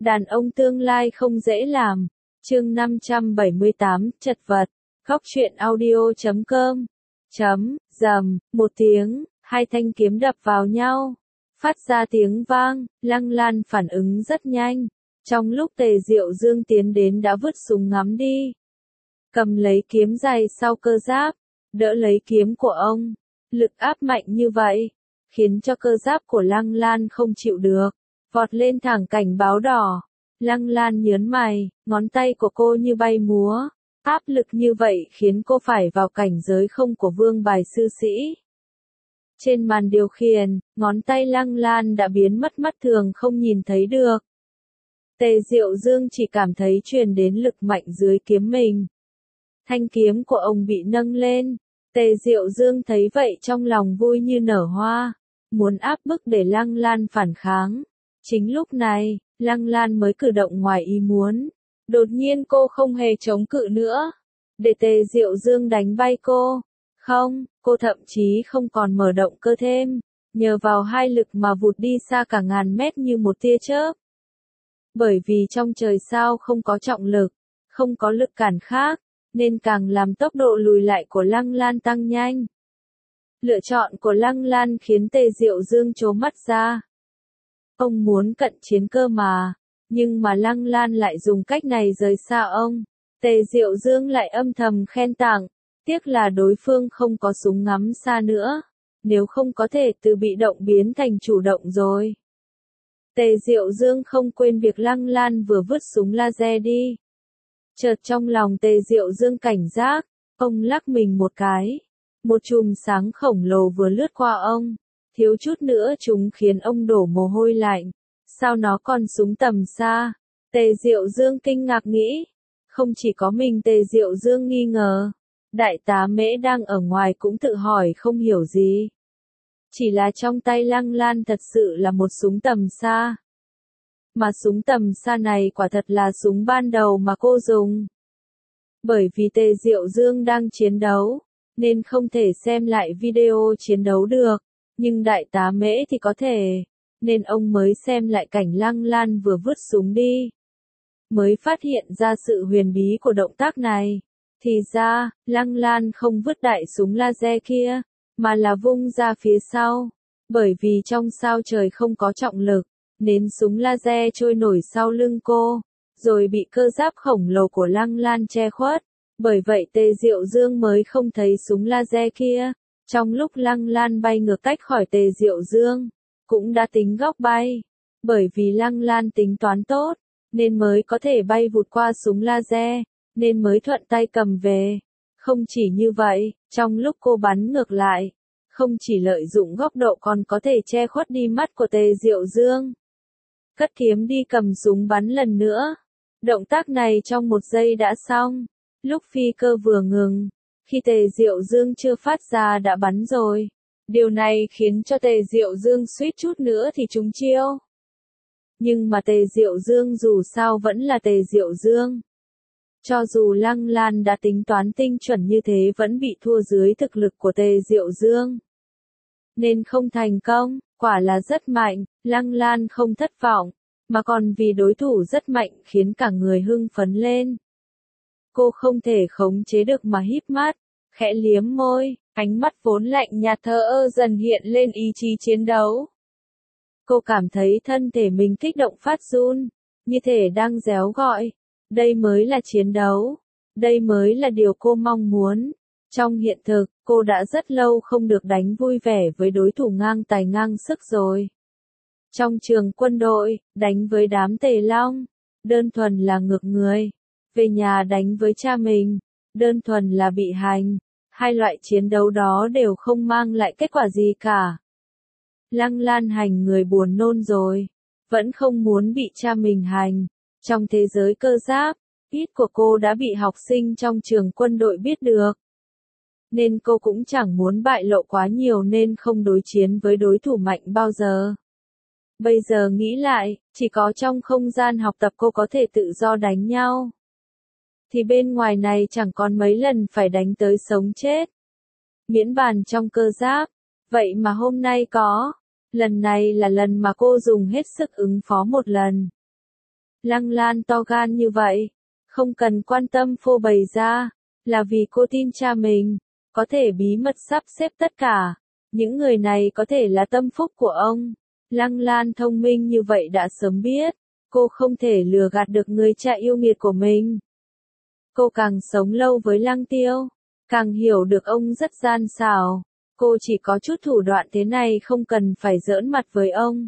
Đàn ông tương lai không dễ làm. Chương 578, chật vật. Góc truyện audio.com. Rầm, một tiếng, hai thanh kiếm đập vào nhau. Phát ra tiếng vang, Lăng Lan phản ứng rất nhanh. Trong lúc Tề Diệu Dương tiến đến đã vứt súng ngắm đi. Cầm lấy kiếm dài sau cơ giáp, đỡ lấy kiếm của ông. Lực áp mạnh như vậy, khiến cho cơ giáp của Lăng Lan không chịu được. Vọt lên thẳng cảnh báo đỏ. Lăng Lan nhớn mày, ngón tay của cô như bay múa. Áp lực như vậy khiến cô phải vào cảnh giới không của vương bài sư sĩ. Trên màn điều khiển, ngón tay Lăng Lan đã biến mất mắt thường không nhìn thấy được. Tề Diệu Dương chỉ cảm thấy truyền đến lực mạnh dưới kiếm mình. Thanh kiếm của ông bị nâng lên. Tề Diệu Dương thấy vậy trong lòng vui như nở hoa, muốn áp bức để Lăng Lan phản kháng. Chính lúc này, Lăng Lan mới cử động ngoài ý muốn. Đột nhiên cô không hề chống cự nữa, để Tề Diệu Dương đánh bay cô. Không, cô thậm chí không còn mở động cơ thêm, nhờ vào hai lực mà vụt đi xa cả ngàn mét như một tia chớp. Bởi vì trong trời sao không có trọng lực, không có lực cản khác, nên càng làm tốc độ lùi lại của Lăng Lan tăng nhanh. Lựa chọn của Lăng Lan khiến Tề Diệu Dương trố mắt ra. Ông muốn cận chiến cơ mà, nhưng mà Lăng Lan lại dùng cách này rời xa ông. Tề Diệu Dương lại âm thầm khen tặng, tiếc là đối phương không có súng ngắm xa nữa, nếu không có thể từ bị động biến thành chủ động rồi. Tề Diệu Dương không quên việc Lăng Lan vừa vứt súng laser đi. Chợt trong lòng Tề Diệu Dương cảnh giác, ông lắc mình một cái. Một chùm sáng khổng lồ vừa lướt qua ông, thiếu chút nữa chúng khiến ông đổ mồ hôi lạnh. Sao nó còn súng tầm xa? Tề Diệu Dương kinh ngạc nghĩ. Không chỉ có mình Tề Diệu Dương nghi ngờ, đại tá Mễ đang ở ngoài cũng tự hỏi không hiểu gì. Chỉ là trong tay Lăng Lan thật sự là một súng tầm xa. Mà súng tầm xa này quả thật là súng ban đầu mà cô dùng. Bởi vì Tề Diệu Dương đang chiến đấu, nên không thể xem lại video chiến đấu được, nhưng đại tá Mễ thì có thể, nên ông mới xem lại cảnh Lăng Lan vừa vứt súng đi. Mới phát hiện ra sự huyền bí của động tác này. Thì ra, Lăng Lan không vứt đại súng laser kia, mà là vung ra phía sau. Bởi vì trong sao trời không có trọng lực, nên súng laser trôi nổi sau lưng cô, rồi bị cơ giáp khổng lồ của Lăng Lan che khuất. Bởi vậy Tề Diệu Dương mới không thấy súng laser kia. Trong lúc Lăng Lan bay ngược cách khỏi Tề Diệu Dương, cũng đã tính góc bay. Bởi vì Lăng Lan tính toán tốt, nên mới có thể bay vụt qua súng laser, nên mới thuận tay cầm về. Không chỉ như vậy, trong lúc cô bắn ngược lại, không chỉ lợi dụng góc độ còn có thể che khuất đi mắt của Tề Diệu Dương. Cất kiếm đi cầm súng bắn lần nữa. Động tác này trong một giây đã xong. Lúc phi cơ vừa ngừng, khi Tề Diệu Dương chưa phát ra đã bắn rồi. Điều này khiến cho Tề Diệu Dương suýt chút nữa thì trúng chiêu. Nhưng mà Tề Diệu Dương dù sao vẫn là Tề Diệu Dương. Cho dù Lăng Lan đã tính toán tinh chuẩn như thế vẫn bị thua dưới thực lực của Tề Diệu Dương. Nên không thành công, quả là rất mạnh, Lăng Lan không thất vọng, mà còn vì đối thủ rất mạnh khiến cả người hưng phấn lên. Cô không thể khống chế được mà híp mắt, khẽ liếm môi, ánh mắt vốn lạnh nhạt thờ ơ dần hiện lên ý chí chiến đấu. Cô cảm thấy thân thể mình kích động phát run, như thể đang réo gọi. Đây mới là chiến đấu. Đây mới là điều cô mong muốn. Trong hiện thực, cô đã rất lâu không được đánh vui vẻ với đối thủ ngang tài ngang sức rồi. Trong trường quân đội, đánh với đám Tề Long, đơn thuần là ngược người. Về nhà đánh với cha mình, đơn thuần là bị hành. Hai loại chiến đấu đó đều không mang lại kết quả gì cả. Lăng Lan hành người buồn nôn rồi, vẫn không muốn bị cha mình hành. Trong thế giới cơ giáp, ít của cô đã bị học sinh trong trường quân đội biết được. Nên cô cũng chẳng muốn bại lộ quá nhiều nên không đối chiến với đối thủ mạnh bao giờ. Bây giờ nghĩ lại, chỉ có trong không gian học tập cô có thể tự do đánh nhau. Thì bên ngoài này chẳng còn mấy lần phải đánh tới sống chết. Miễn bàn trong cơ giáp, vậy mà hôm nay có. Lần này là lần mà cô dùng hết sức ứng phó một lần. Lăng Lan to gan như vậy, không cần quan tâm phô bày ra, là vì cô tin cha mình, có thể bí mật sắp xếp tất cả. Những người này có thể là tâm phúc của ông. Lăng Lan thông minh như vậy đã sớm biết, cô không thể lừa gạt được người cha yêu nghiệt của mình. Cô càng sống lâu với Lăng Tiêu, càng hiểu được ông rất gian xảo. Cô chỉ có chút thủ đoạn thế này không cần phải giỡn mặt với ông.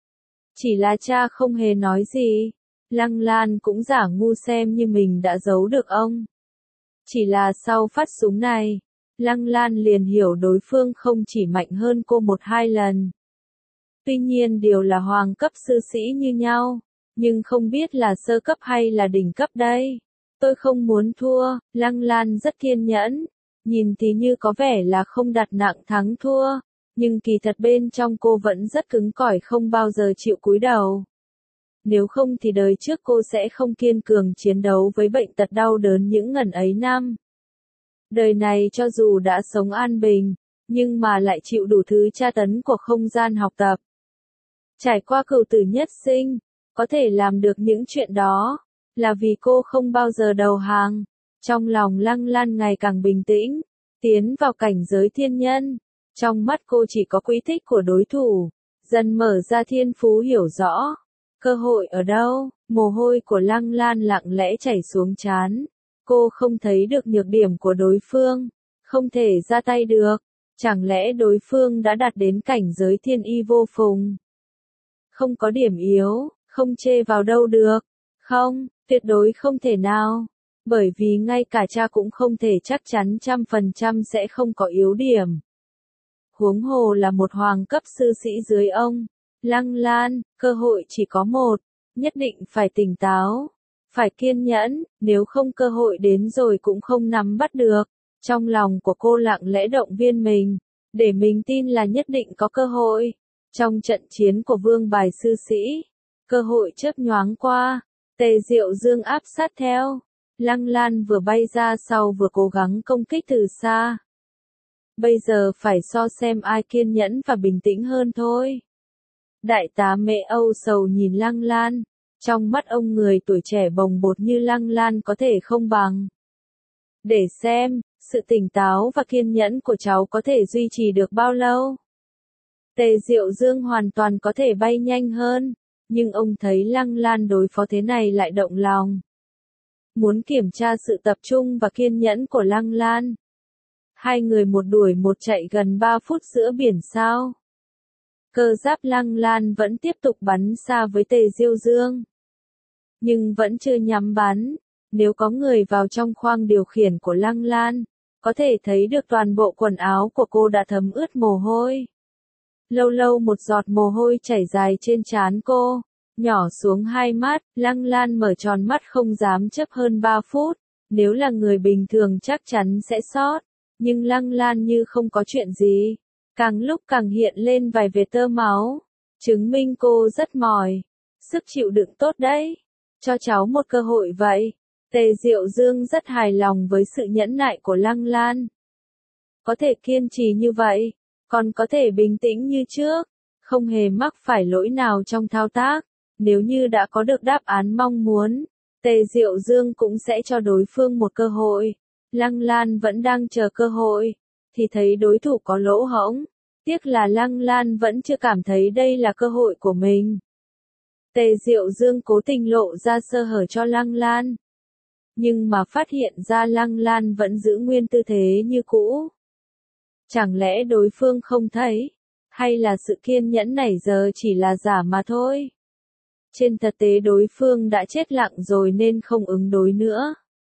Chỉ là cha không hề nói gì. Lăng Lan cũng giả ngu xem như mình đã giấu được ông. Chỉ là sau phát súng này, Lăng Lan liền hiểu đối phương không chỉ mạnh hơn cô 1-2 lần. Tuy nhiên đều là hoàng cấp sư sĩ như nhau, nhưng không biết là sơ cấp hay là đỉnh cấp đây. Tôi không muốn thua, Lăng Lan rất kiên nhẫn, nhìn thì như có vẻ là không đặt nặng thắng thua, nhưng kỳ thật bên trong cô vẫn rất cứng cỏi không bao giờ chịu cúi đầu. Nếu không thì đời trước cô sẽ không kiên cường chiến đấu với bệnh tật đau đớn những ngần ấy năm. Đời này cho dù đã sống an bình, nhưng mà lại chịu đủ thứ tra tấn của không gian học tập. Trải qua cửu tử nhất sinh, có thể làm được những chuyện đó, là vì cô không bao giờ đầu hàng. Trong lòng Lăng Lan ngày càng bình tĩnh, tiến vào cảnh giới thiên nhân. Trong mắt cô chỉ có quỹ tích của đối thủ, dần mở ra thiên phú hiểu rõ. Cơ hội ở đâu? Mồ hôi của Lăng Lan lặng lẽ chảy xuống trán. Cô không thấy được nhược điểm của đối phương, không thể ra tay được. Chẳng lẽ đối phương đã đạt đến cảnh giới thiên y vô phùng? Không có điểm yếu, không chê vào đâu được. Không, tuyệt đối không thể nào. Bởi vì ngay cả cha cũng không thể chắc chắn 100% sẽ không có yếu điểm. Huống hồ là một hoàng cấp sư sĩ dưới ông. Lăng Lan, cơ hội chỉ có một, nhất định phải tỉnh táo, phải kiên nhẫn, nếu không cơ hội đến rồi cũng không nắm bắt được. Trong lòng của cô lặng lẽ động viên mình, để mình tin là nhất định có cơ hội. Trong trận chiến của vương bài sư sĩ, cơ hội chớp nhoáng qua, Tề Diệu Dương áp sát theo. Lăng Lan vừa bay ra sau vừa cố gắng công kích từ xa. Bây giờ phải so xem ai kiên nhẫn và bình tĩnh hơn thôi. Đại tá Mễ Âu sầu nhìn Lăng Lan, trong mắt ông người tuổi trẻ bồng bột như Lăng Lan có thể không bằng. Để xem, sự tỉnh táo và kiên nhẫn của cháu có thể duy trì được bao lâu. Tề Diệu Dương hoàn toàn có thể bay nhanh hơn, nhưng ông thấy Lăng Lan đối phó thế này lại động lòng. Muốn kiểm tra sự tập trung và kiên nhẫn của Lăng Lan. Hai người một đuổi một chạy gần 3 phút giữa biển sao. Cơ giáp Lăng Lan vẫn tiếp tục bắn xa với Tề Diệu Dương. Nhưng vẫn chưa nhắm bắn. Nếu có người vào trong khoang điều khiển của Lăng Lan, có thể thấy được toàn bộ quần áo của cô đã thấm ướt mồ hôi. Lâu lâu một giọt mồ hôi chảy dài trên trán cô, nhỏ xuống hai mắt. Lăng Lan mở tròn mắt không dám chấp hơn 3 phút. Nếu là người bình thường chắc chắn sẽ sót. Nhưng Lăng Lan như không có chuyện gì. Càng lúc càng hiện lên vài vệt tơ máu. Chứng minh cô rất mỏi. Sức chịu đựng tốt đấy. Cho cháu một cơ hội vậy. Tề Diệu Dương rất hài lòng với sự nhẫn nại của Lăng Lan. Có thể kiên trì như vậy, còn có thể bình tĩnh như trước, không hề mắc phải lỗi nào trong thao tác. Nếu như đã có được đáp án mong muốn, Tề Diệu Dương cũng sẽ cho đối phương một cơ hội. Lăng Lan vẫn đang chờ cơ hội, thì thấy đối thủ có lỗ hổng. Tiếc là Lăng Lan vẫn chưa cảm thấy đây là cơ hội của mình. Tề Diệu Dương cố tình lộ ra sơ hở cho Lăng Lan. Nhưng mà phát hiện ra Lăng Lan vẫn giữ nguyên tư thế như cũ. Chẳng lẽ đối phương không thấy? Hay là sự kiên nhẫn này giờ chỉ là giả mà thôi? Trên thực tế đối phương đã chết lặng rồi nên không ứng đối nữa.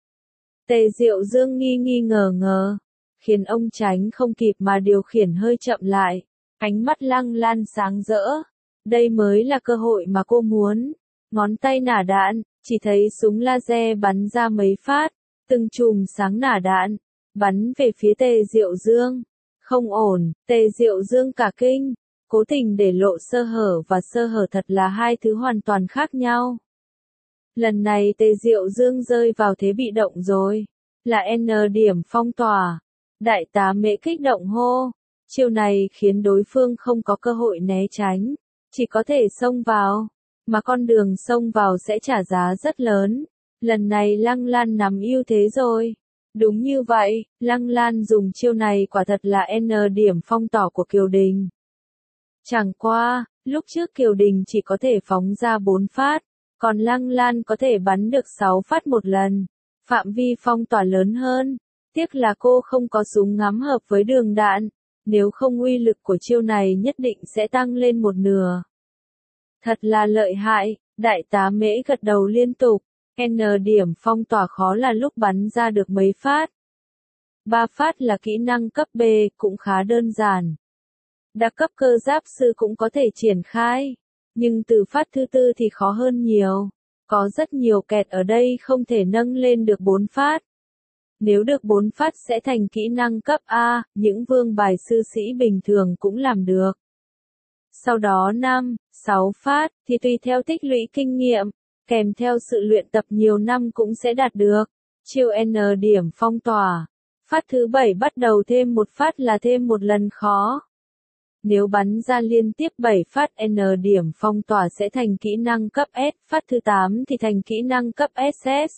Tề Diệu Dương nghi ngờ, khiến ông tránh không kịp mà điều khiển hơi chậm lại. Ánh mắt Lăng Lan sáng rỡ. Đây mới là cơ hội mà cô muốn. Ngón tay nả đạn, chỉ thấy súng laser bắn ra mấy phát, từng chùm sáng nả đạn, bắn về phía Tề Diệu Dương. Không ổn, Tề Diệu Dương cả kinh, cố tình để lộ sơ hở và sơ hở thật là hai thứ hoàn toàn khác nhau. Lần này Tề Diệu Dương rơi vào thế bị động rồi, là N điểm phong tỏa. Đại tá Mễ kích động hô, chiêu này khiến đối phương không có cơ hội né tránh, chỉ có thể xông vào. mà con đường xông vào sẽ trả giá rất lớn. Lần này Lăng Lan nắm ưu thế rồi. Đúng như vậy, Lăng Lan dùng chiêu này quả thật là N điểm phong tỏa của Kiều Đình. Chẳng qua, lúc trước Kiều Đình chỉ có thể phóng ra 4 phát, còn Lăng Lan có thể bắn được 6 phát một lần. Phạm vi phong tỏa lớn hơn. Tiếc là cô không có súng ngắm hợp với đường đạn, nếu không uy lực của chiêu này nhất định sẽ tăng lên một nửa. Thật là lợi hại, đại tá Mễ gật đầu liên tục. N điểm phong tỏa khó là lúc bắn ra được mấy phát. 3 phát là kỹ năng cấp B, cũng khá đơn giản. Đặc cấp cơ giáp sư cũng có thể triển khai, nhưng từ phát thứ tư thì khó hơn nhiều. Có rất nhiều kẹt ở đây không thể nâng lên được 4 phát. Nếu được 4 phát sẽ thành kỹ năng cấp A, những vương bài sư sĩ bình thường cũng làm được. Sau đó 5, 6 phát thì tùy theo tích lũy kinh nghiệm, kèm theo sự luyện tập nhiều năm cũng sẽ đạt được. Chiêu N điểm phong tỏa. Phát thứ 7 bắt đầu thêm một phát là thêm một lần khó. Nếu bắn ra liên tiếp 7 phát N điểm phong tỏa sẽ thành kỹ năng cấp S, phát thứ 8 thì thành kỹ năng cấp SS.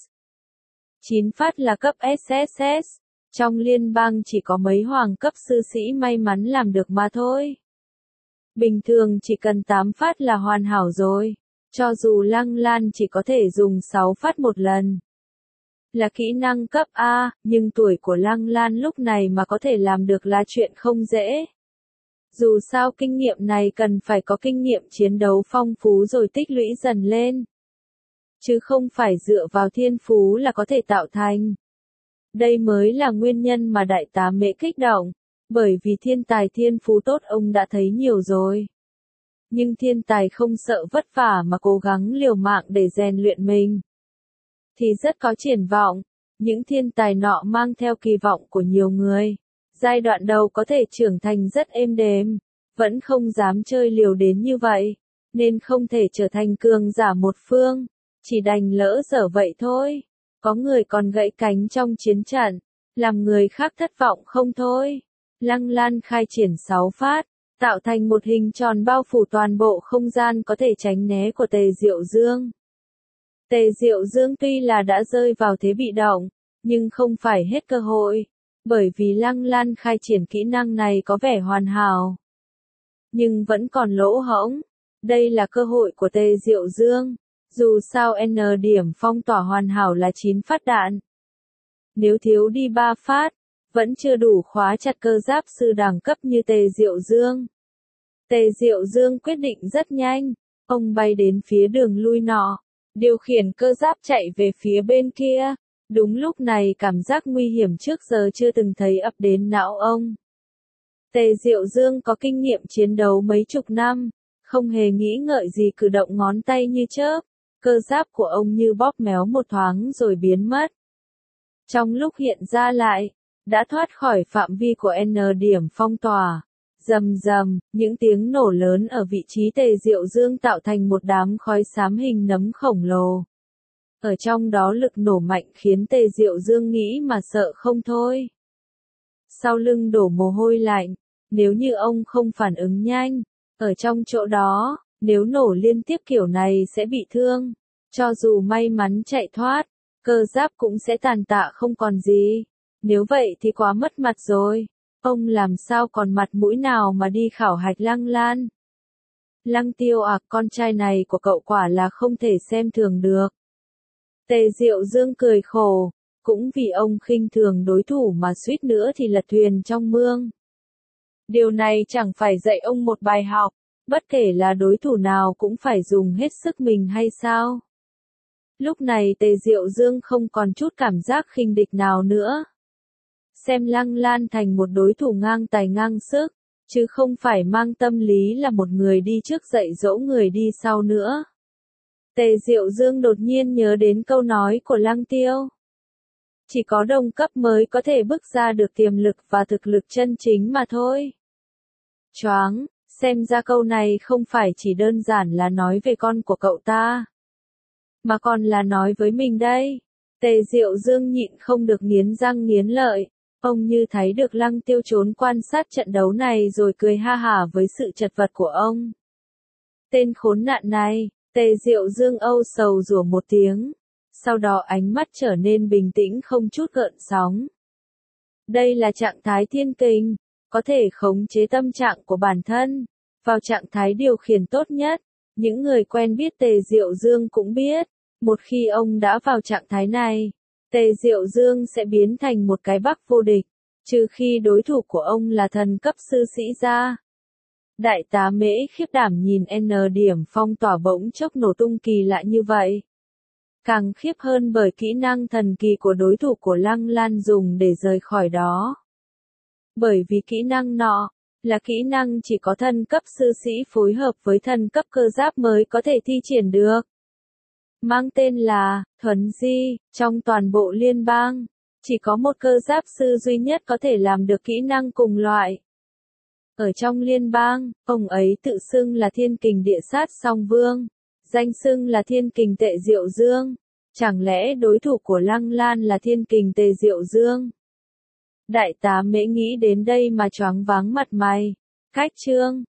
9 phát là cấp SSS. Trong liên bang chỉ có mấy hoàng cấp sư sĩ may mắn làm được mà thôi. Bình thường chỉ cần 8 phát là hoàn hảo rồi. Cho dù Lăng Lan chỉ có thể dùng 6 phát một lần. Là kỹ năng cấp A, nhưng tuổi của Lăng Lan lúc này mà có thể làm được là chuyện không dễ. Dù sao kinh nghiệm này cần phải có kinh nghiệm chiến đấu phong phú rồi tích lũy dần lên. Chứ không phải dựa vào thiên phú là có thể tạo thành. Đây mới là nguyên nhân mà đại tá Mễ kích động, bởi vì thiên tài thiên phú tốt ông đã thấy nhiều rồi. Nhưng thiên tài không sợ vất vả mà cố gắng liều mạng để rèn luyện mình, thì rất có triển vọng. Những thiên tài nọ mang theo kỳ vọng của nhiều người. Giai đoạn đầu có thể trưởng thành rất êm đềm, vẫn không dám chơi liều đến như vậy, nên không thể trở thành cường giả một phương, chỉ đành lỡ dở vậy thôi. Có người còn gãy cánh trong chiến trận, làm người khác thất vọng không thôi. Lăng Lan khai triển 6 phát, tạo thành một hình tròn bao phủ toàn bộ không gian có thể tránh né của Tề Diệu Dương. Tề Diệu Dương tuy là đã rơi vào thế bị động, nhưng không phải hết cơ hội, bởi vì Lăng Lan khai triển kỹ năng này có vẻ hoàn hảo, nhưng vẫn còn lỗ hổng. Đây là cơ hội của Tề Diệu Dương. Dù sao N điểm phong tỏa hoàn hảo là 9 phát đạn. Nếu thiếu đi 3 phát, vẫn chưa đủ khóa chặt cơ giáp sư đẳng cấp như Tề Diệu Dương. Tề Diệu Dương quyết định rất nhanh, ông bay đến phía đường lui nọ, điều khiển cơ giáp chạy về phía bên kia. Đúng lúc này cảm giác nguy hiểm trước giờ chưa từng thấy ập đến não ông. Tề Diệu Dương có kinh nghiệm chiến đấu mấy chục năm, không hề nghĩ ngợi gì cử động ngón tay như chớp, cơ giáp của ông như bóp méo một thoáng rồi biến mất. Trong lúc hiện ra lại, đã thoát khỏi phạm vi của N điểm phong tỏa. Rầm rầm, những tiếng nổ lớn ở vị trí Tề Diệu Dương tạo thành một đám khói xám hình nấm khổng lồ. Ở trong đó lực nổ mạnh khiến Tề Diệu Dương nghĩ mà sợ không thôi. Sau lưng đổ mồ hôi lạnh, nếu như ông không phản ứng nhanh, ở trong chỗ đó, nếu nổ liên tiếp kiểu này sẽ bị thương. Cho dù may mắn chạy thoát, cơ giáp cũng sẽ tàn tạ không còn gì. Nếu vậy thì quá mất mặt rồi. Ông làm sao còn mặt mũi nào mà đi khảo hạch Lăng Lan. Lăng Tiêu con trai này của cậu quả là không thể xem thường được. Tề Diệu Dương cười khổ, cũng vì ông khinh thường đối thủ mà suýt nữa thì lật thuyền trong mương. Điều này chẳng phải dạy ông một bài học, bất kể là đối thủ nào cũng phải dùng hết sức mình hay sao? Lúc này Tề Diệu Dương không còn chút cảm giác khinh địch nào nữa. Xem Lăng Lan thành một đối thủ ngang tài ngang sức, chứ không phải mang tâm lý là một người đi trước dạy dỗ người đi sau nữa. Tề Diệu Dương đột nhiên nhớ đến câu nói của Lăng Tiêu. Chỉ có đồng cấp mới có thể bước ra được tiềm lực và thực lực chân chính mà thôi. Choáng, xem ra câu này không phải chỉ đơn giản là nói về con của cậu ta, mà còn là nói với mình đây. Tề Diệu Dương nhịn không được nghiến răng nghiến lợi. Ông như thấy được Lăng Tiêu trốn quan sát trận đấu này rồi cười ha hả với sự chật vật của ông. Tên khốn nạn này, Tề Diệu Dương âu sầu rủa một tiếng, sau đó ánh mắt trở nên bình tĩnh không chút gợn sóng. Đây là trạng thái thiên kình, có thể khống chế tâm trạng của bản thân, vào trạng thái điều khiển tốt nhất. Những người quen biết Tề Diệu Dương cũng biết, một khi ông đã vào trạng thái này, Tề Diệu Dương sẽ biến thành một cái bắc vô địch, trừ khi đối thủ của ông là thần cấp sư sĩ ra. Đại tá Mễ khiếp đảm nhìn N điểm phong tỏa bỗng chốc nổ tung kỳ lạ như vậy. Càng khiếp hơn bởi kỹ năng thần kỳ của đối thủ của Lăng Lan dùng để rời khỏi đó. Bởi vì kỹ năng nọ, là kỹ năng chỉ có thần cấp sư sĩ phối hợp với thần cấp cơ giáp mới có thể thi triển được. Mang tên là, Thuấn Di, trong toàn bộ liên bang, chỉ có một cơ giáp sư duy nhất có thể làm được kỹ năng cùng loại. Ở trong liên bang, ông ấy tự xưng là thiên kình địa sát song vương, danh xưng là thiên kình Tề Diệu Dương. Chẳng lẽ đối thủ của Lăng Lan là thiên kình Tề Diệu Dương? Đại tá Mễ nghĩ đến đây mà choáng váng mặt mày. Cách chương